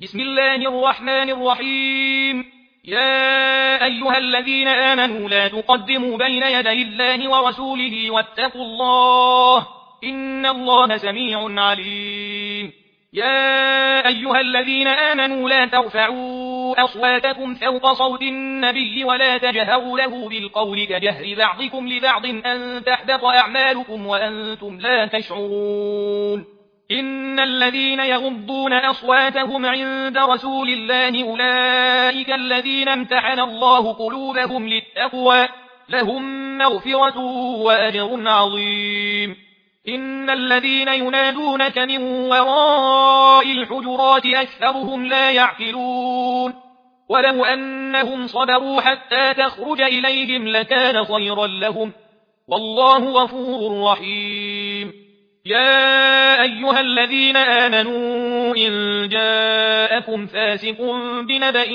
بسم الله الرحمن الرحيم. يا أيها الذين آمنوا لا تقدموا بين يدي الله ورسوله واتقوا الله إن الله سميع عليم. يا أيها الذين آمنوا لا ترفعوا أصواتكم فوق صوت النبي ولا تجهروا له بالقول كجهر بعضكم لبعض أن تحبط أعمالكم وأنتم لا تشعرون. إن الذين يغضون أصواتهم عند رسول الله أولئك الذين امتحن الله قلوبهم للتقوى لهم مغفرة وأجر عظيم. إن الذين ينادونك من وراء الحجرات أكثرهم لا يعقلون ولو أنهم صبروا حتى تخرج إليهم لكان خيرا لهم والله غفور رحيم. يا أيها الذين آمنوا إن جاءكم فاسق بنبأ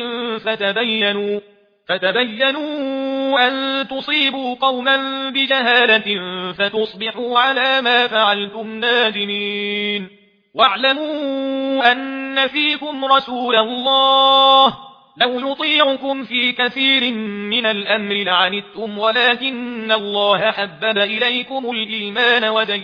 فتبينوا أن تصيبوا قوما بجهالة فتصبحوا على ما فعلتم نادمين. واعلموا أن فيكم رسول الله لو يطيعكم في كثير من الأمر لعنتم ولكن الله حبب إليكم الإيمان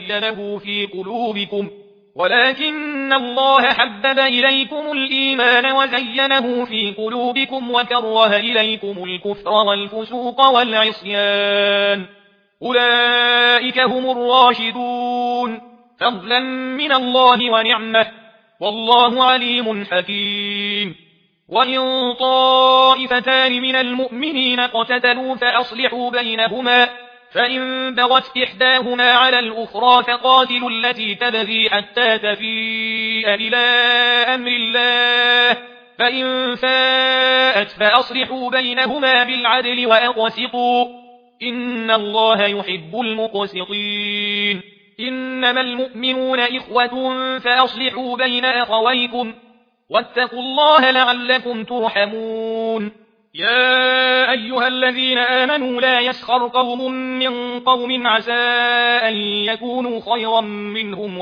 وزينه في قلوبكم وكره إليكم الكفر والفسوق والعصيان أولئك هم الراشدون فضلا من الله ونعمة والله عليم حكيم. وإن طائفتان من المؤمنين اقتتلوا فأصلحوا بينهما فإن بغت إحداهما على الأخرى فقاتلوا التي تبغي حتى تفيء إلى أمر الله فإن فاءت فأصلحوا بينهما بالعدل وأقسطوا إن الله يحب المقسطين. إنما المؤمنون إخوة فأصلحوا بين أخويكم واتقوا الله لعلكم ترحمون. يا أيها الذين آمنوا لا يسخر قوم من قوم عسى أن يكونوا خيرا منهم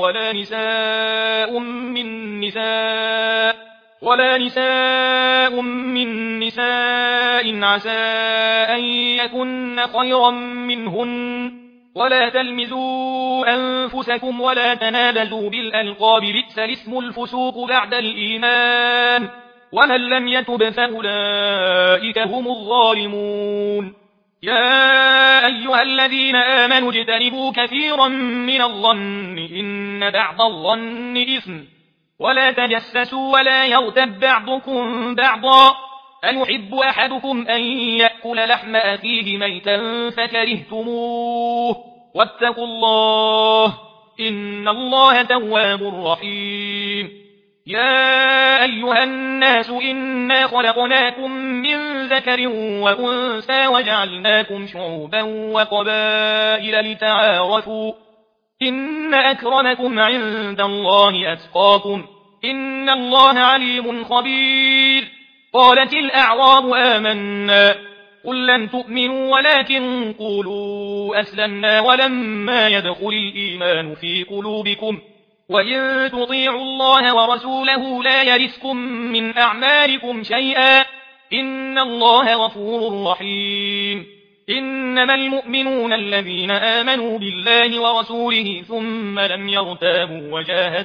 ولا نساء من نساء عسى أن يكن خيرا منهن ولا تلمزوا أنفسكم ولا تنابزوا بالألقاب بئس الاسم الفسوق بعد الإيمان ومن لم يتب فأولئك هم الظالمون. يا أيها الذين آمنوا اجتنبوا كثيرا من الظن إن بعض الظن إثم ولا تجسسوا ولا يغتب بعضكم بعضا أيحب أحدكم أن يأكل لحم أخيه ميتا فكرهتموه واتقوا الله إن الله تواب رحيم. يا أيها الناس إنا خلقناكم من ذكر وأنثى وجعلناكم شعوبا وقبائل لتعارفوا إن أكرمكم عند الله أتقاكم إن الله عليم خبير. قالت الأعراب آمنا قل لم تؤمنوا ولكن قولوا أسلمنا ولما يدخل الإيمان في قلوبكم وإن تطيعوا الله ورسوله لا يرثكم من أعمالكم شيئا إن الله غفور رحيم. إنما المؤمنون الذين آمنوا بالله ورسوله ثم لم يرتابوا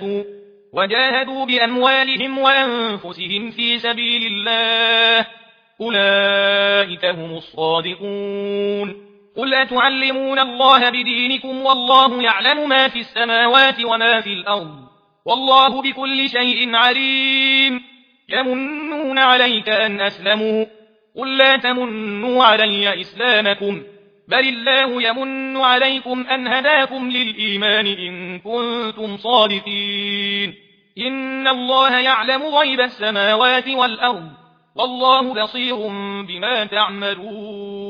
وجاهدوا بأموالهم وأنفسهم في سبيل الله أولئك هم الصادقون. قل أتعلمون الله بدينكم والله يعلم ما في السماوات وما في الأرض والله بكل شيء عليم. يمنون عليك أن أسلموا قل لا تمنوا علي إسلامكم بل الله يمن عليكم أن هداكم للإيمان إن كنتم صادقين. إن الله يعلم غيب السماوات والأرض والله بصير بما تعملون.